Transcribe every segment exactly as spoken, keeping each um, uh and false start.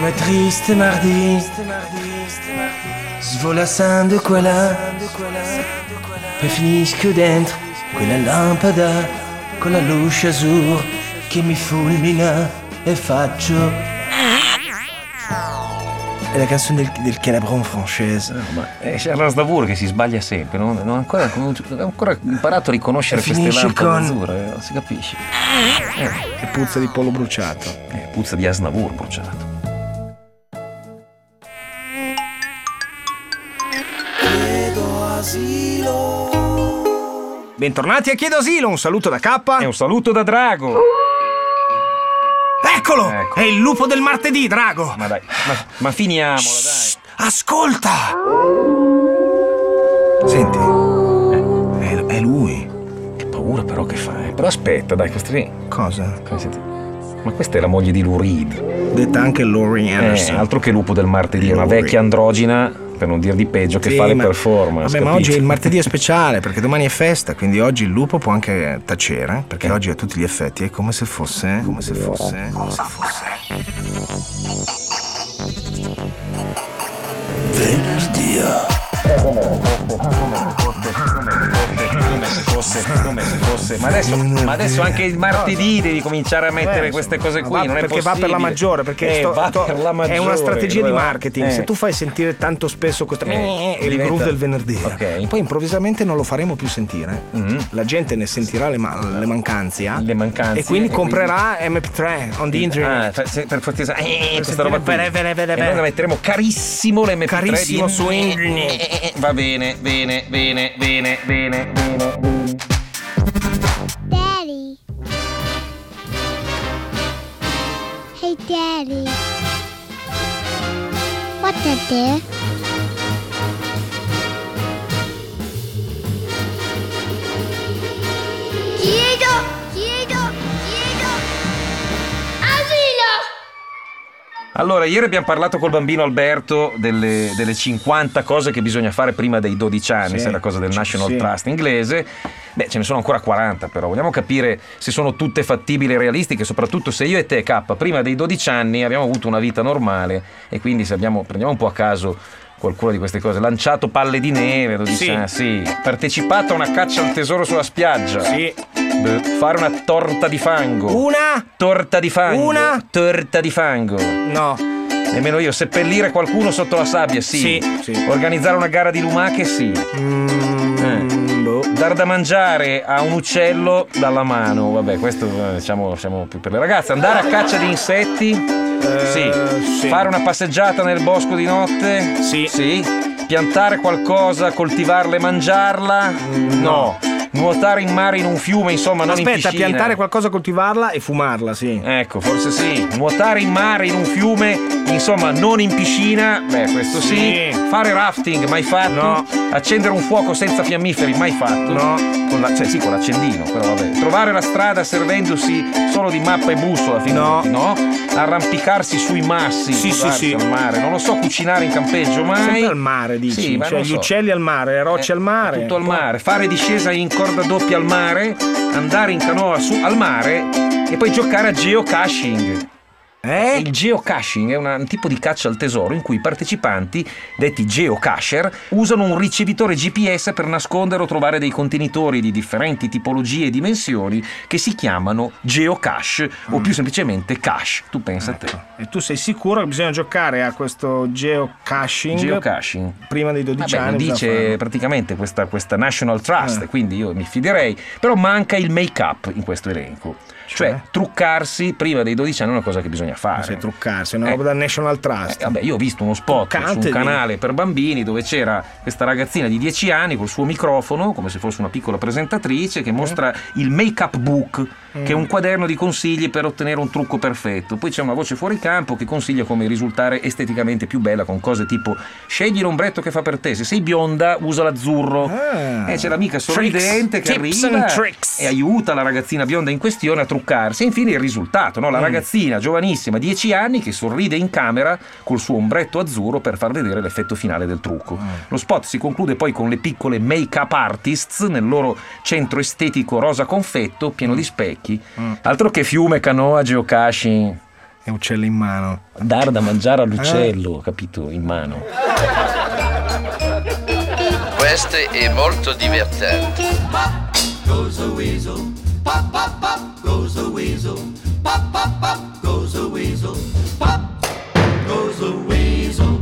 Come triste mardi, svolassando qua là, poi finisco dentro quella lampada con la luce azzurra che mi fulmina e faccio. È la canzone del, del Calabron francese. No, ma è Charles Aznavour che si sbaglia sempre, non, non, ancora, non ho ancora imparato a riconoscere queste lampade con... azzurre, non si capisce. Eh, che puzza di pollo bruciato. Eh, puzza di Aznavour bruciato. Bentornati a Chiedo Asilo, un saluto da K e un saluto da Drago. Eccolo! Ecco. È il lupo del martedì, Drago! Ma dai, ma, ma finiamola, Shh, dai. ascolta! Senti, Eh, è, è lui. che paura però che fa, eh. Però aspetta, dai, questi lì. Cosa? Come senti? Ma questa è la moglie di Lou Reed. Detta anche Laurie Eh, Anderson. altro che lupo del martedì, una Lou vecchia Reed. androgina, per non dir di peggio, che Sì, fa le ma- performance. Vabbè, ma capito? oggi il martedì è speciale perché domani è festa, quindi oggi il lupo può anche tacere, perché oggi a tutti gli effetti è come se fosse, come se fosse, come se fosse venerdì. Come se fosse, come se fosse. Ma adesso, ma adesso anche il martedì devi cominciare a mettere Eh, queste cose ma qui. va- Non è perché va possibile. per la maggiore, perché Eh, sto- va sto- per la maggiore, è una strategia di dove va? marketing. Eh. Se tu fai sentire tanto spesso questo Eh, il diventa- groove del venerdì, Ok. poi improvvisamente non lo faremo più sentire. Mhm. La gente ne sentirà le, ma- le mancanze, Le mancanze, e quindi e comprerà M P tre on the internet. Ah, per, se- per fortezza, eh, questa sentire roba qui. bene, bene, bene, E bene. noi la metteremo carissimo l'emme pi tre Carissimo di... su internet. Eh, eh, eh, Va bene, bene, bene, bene, bene, bene, bene. Daddy. Hey, Daddy. What's that there? Chiedo, chiedo, chiedo. Asilo! Allora, ieri abbiamo parlato col bambino Alberto delle, delle cinquanta cose che bisogna fare prima dei dodici anni, Sì. se è la cosa del National Sì. Trust inglese. Beh, ce ne sono ancora quaranta, però vogliamo capire se sono tutte fattibili e realistiche, soprattutto se io e te, K, prima dei dodici anni abbiamo avuto una vita normale e quindi se abbiamo, prendiamo un po' a caso qualcuna di queste cose, lanciato palle di neve, dodici Sì. anni, sì, partecipato a una caccia al tesoro sulla spiaggia, Sì. Beh, fare una torta di fango, Una? torta di fango, Una? torta di fango. No. Nemmeno io. Seppellire qualcuno sotto la sabbia, sì. Sì, sì. Organizzare una gara di lumache, sì. Mm, boh. Dar da mangiare a un uccello dalla mano. Vabbè, questo eh, diciamo siamo più per le ragazze. Andare a caccia di insetti, Eh, sì. sì. Fare una passeggiata nel bosco di notte, Sì. Sì. Piantare qualcosa, coltivarla e mangiarla, no. Nuotare in mare in un fiume, insomma, non in Aspetta, piscina. piantare qualcosa, coltivarla e fumarla, sì. Ecco, forse sì. Nuotare in mare, in un fiume, insomma, non in piscina, beh, questo sì. Sì. Fare rafting, mai fatto. No. Accendere un fuoco senza fiammiferi, mai fatto. No. Con la, cioè, sì, con l'accendino, però vabbè. Trovare la strada servendosi solo di mappa e bussola, figurati, no. Arrampicarsi sui massi, Sì, può sì, darsi, sì. al mare. Non lo so, cucinare in campeggio, mai. Sempre al mare, dici? Sì, ma cioè non gli so. uccelli al mare, le rocce Eh, al mare. Tutto al mare, fare discesa in corda doppia al mare, andare in canoa su al mare e poi giocare a geocaching. Eh? Il geocaching è una- un tipo di caccia al tesoro in cui i partecipanti, detti geocacher, usano un ricevitore G P S per nascondere o trovare dei contenitori di differenti tipologie e dimensioni che si chiamano geocache o più semplicemente cache. Tu pensa a te. E tu sei sicuro che bisogna giocare a questo geocaching Geocaching. prima dei dodici Vabbè, lo anni? bisogna dice farlo. praticamente questa, questa National Trust, Eh. quindi io mi fiderei, però manca il make-up in questo elenco. Cioè, Cioè? truccarsi prima dei dodici anni è una cosa che bisogna fare. Sai truccarsi, è una Eh. roba da National Trust. Eh, vabbè, io ho visto uno spot su Truccante un di- canale per bambini dove c'era questa ragazzina di dieci anni col suo microfono, come se fosse una piccola presentatrice, che mostra il make-up book, che è un quaderno di consigli per ottenere un trucco perfetto. Poi c'è una voce fuori campo che consiglia come risultare esteticamente più bella con cose tipo scegli l'ombretto che fa per te, se sei bionda usa l'azzurro. Ah. E c'è l'amica sorridente Tricks, che tips arriva and tricks. e aiuta la ragazzina bionda in questione a truccarsi. E infine il risultato, no? La ragazzina giovanissima, dieci anni, che sorride in camera col suo ombretto azzurro per far vedere l'effetto finale del trucco. Lo spot si conclude poi con le piccole make-up artists nel loro centro estetico rosa confetto pieno di specchi. Altro che fiume, canoa, geocaching. e uccelli in mano. Dar da mangiare all'uccello, capito? In mano. Questo è molto divertente. Goes a weasel, pop pop pop goes a weasel, pop pop pop goes a weasel, pop goes a weasel.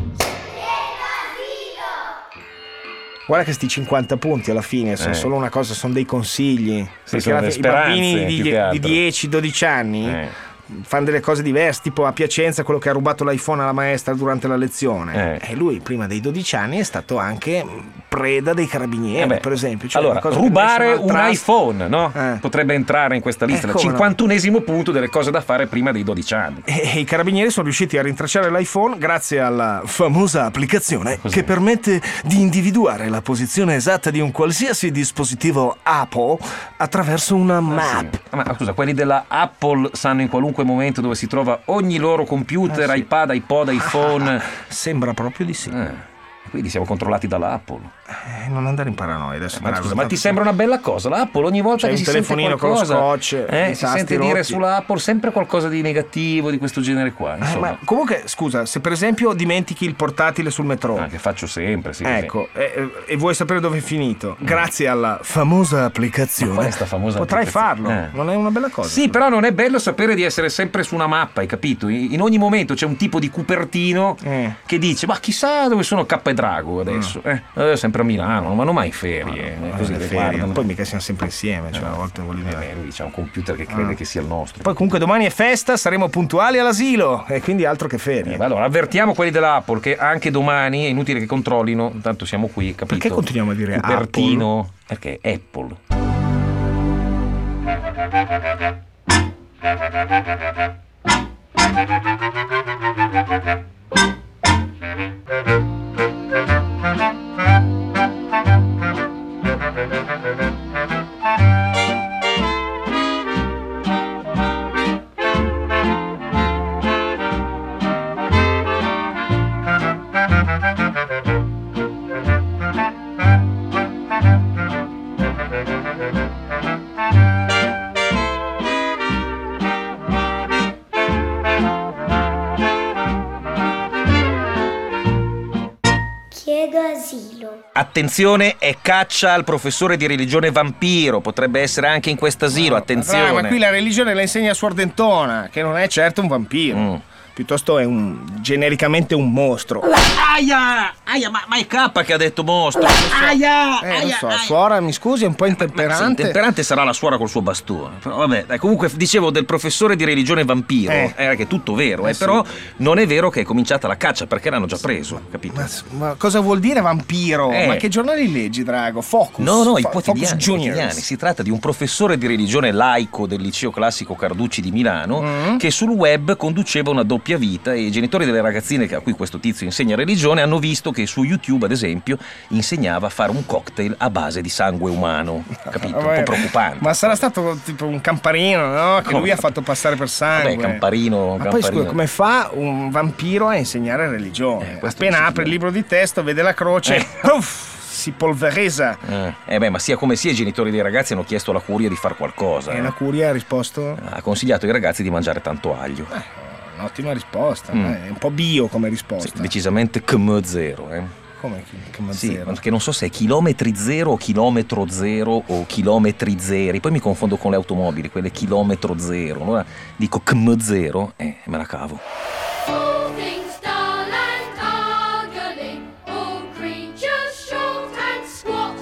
Guarda che sti cinquanta punti alla fine sono Eh. solo una cosa, sono dei consigli. Sì, Perché sono alla le fine i bambini speranze, di, più che di altro. dieci dodici anni Eh. fanno delle cose diverse, tipo a Piacenza quello che ha rubato l'iPhone alla maestra durante la lezione. Eh. E lui prima dei dodici anni è stato anche preda dei carabinieri, Eh beh, per esempio. Cioè, allora, una cosa che rubare National un Trust- iPhone, no? Eh. Potrebbe entrare in questa lista. Eh, Il come no? cinquantunesimo punto delle cose da fare prima dei dodici anni. E i carabinieri sono riusciti a rintracciare l'iPhone grazie alla famosa applicazione Cos'è? che permette di individuare la posizione esatta di un qualsiasi dispositivo Apple attraverso una Ah, map. sì. Ah, ma scusa, quelli della Apple sanno in qualunque momento dove si trova ogni loro computer, Ah, sì. iPad, iPod, iPhone. Sembra proprio di sì. Eh, quindi siamo controllati dalla Apple. Eh, non andare in paranoia adesso. Ma, Drago, scusa, ma tanto- ti sembra una bella cosa? La Apple ogni volta C'è che un si sente telefonino con lo qualcosa, scotch, eh, i si tasti sente dire rotti. sulla Apple sempre qualcosa di negativo di questo genere qua. Eh, Insomma, ma comunque, scusa, se per esempio dimentichi il portatile sul metro, Ah, che faccio sempre, sì. ecco, e, e vuoi sapere dove è finito? Grazie alla famosa applicazione, Qual è sta famosa potrai farlo. applicazione? Eh. Non è una bella cosa? Sì, però non è bello sapere di essere sempre su una mappa, hai capito? In in ogni momento c'è un tipo di Cupertino Eh. che dice: ma chissà dove sono K e Drago adesso. Eh, eh, sempre a Milano, non vanno mai in ferie. eh, Eh, così le le ferie, guardano. poi mica siamo sempre insieme, cioè a volte voglio dire. Eh, lui c'ha un computer che crede che sia il nostro. Poi comunque domani è festa, saremo puntuali all'asilo e quindi altro che ferie. Eh, ma allora avvertiamo quelli dell'Apple che anche domani è inutile che controllino, intanto siamo qui, capito? Perché continuiamo a dire Cupertino, perché Apple. Chiedo asilo. Attenzione, è caccia al professore di religione vampiro, potrebbe essere anche in quest'asilo, attenzione. Ah, ma qui la religione la insegna Suor Dentona, che non è certo un vampiro. Mm. Piuttosto è un genericamente un mostro. Aia, aia, ma, ma è K che ha detto mostro. Aia, Eh, lo so, suora, mi scusi, è un po' Sì, intemperante. intemperante sarà la suora col suo bastone. Però vabbè, dai, comunque dicevo del professore di religione vampiro, Eh. era che è tutto vero, eh, Eh, sì. però non è vero che è cominciata la caccia perché l'hanno già preso, capito? Ma, ma cosa vuol dire vampiro? Eh. Ma che giornali leggi, Drago? Focus. No, no, i Fo- quotidiani, Focus i Juniors. quotidiani. Si tratta di un professore di religione laico del liceo classico Carducci di Milano Mm. che sul web conduceva una doppia vita e i genitori delle ragazzine a cui questo tizio insegna religione hanno visto che su YouTube, ad esempio, insegnava a fare un cocktail a base di sangue umano. Capito? Un Vabbè, po' preoccupante. Ma sarà stato tipo un camparino, no? Che Come? lui ha fatto passare per sangue. Vabbè, camparino, Ma poi camparino. scusa, come fa un vampiro a insegnare religione? Eh, questo Appena non si apre il può. libro di testo, vede la croce, Eh. puff, si polveresa. Eh, eh beh, ma sia come sia, i genitori dei ragazzi hanno chiesto alla curia di fare qualcosa. E eh. la curia ha risposto? Ha consigliato ai ragazzi di mangiare tanto aglio. Eh, un'ottima risposta, Mm. eh, è un po' bio come Sì, risposta. decisamente C M zero, eh. Come che, che Sì, zero? perché non so se è chilometri zero o chilometro zero o chilometri zeri, poi mi confondo con le automobili, quelle chilometro zero, allora dico C M zero e me la cavo. All things dull and ugly, all creatures short and squat,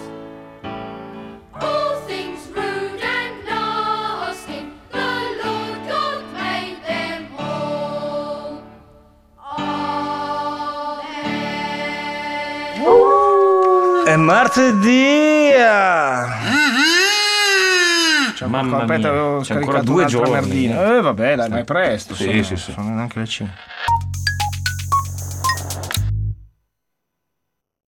all things rude and nasty, the Lord God made them all. Amen. È martedì! Cioè, Mamma aspetta, mia, avevo c'è scaricato ancora due un'altra giorni. merdina. Eh vabbè, dai, ma è presto. Sì, sono, sì, sì. sono neanche le cinque.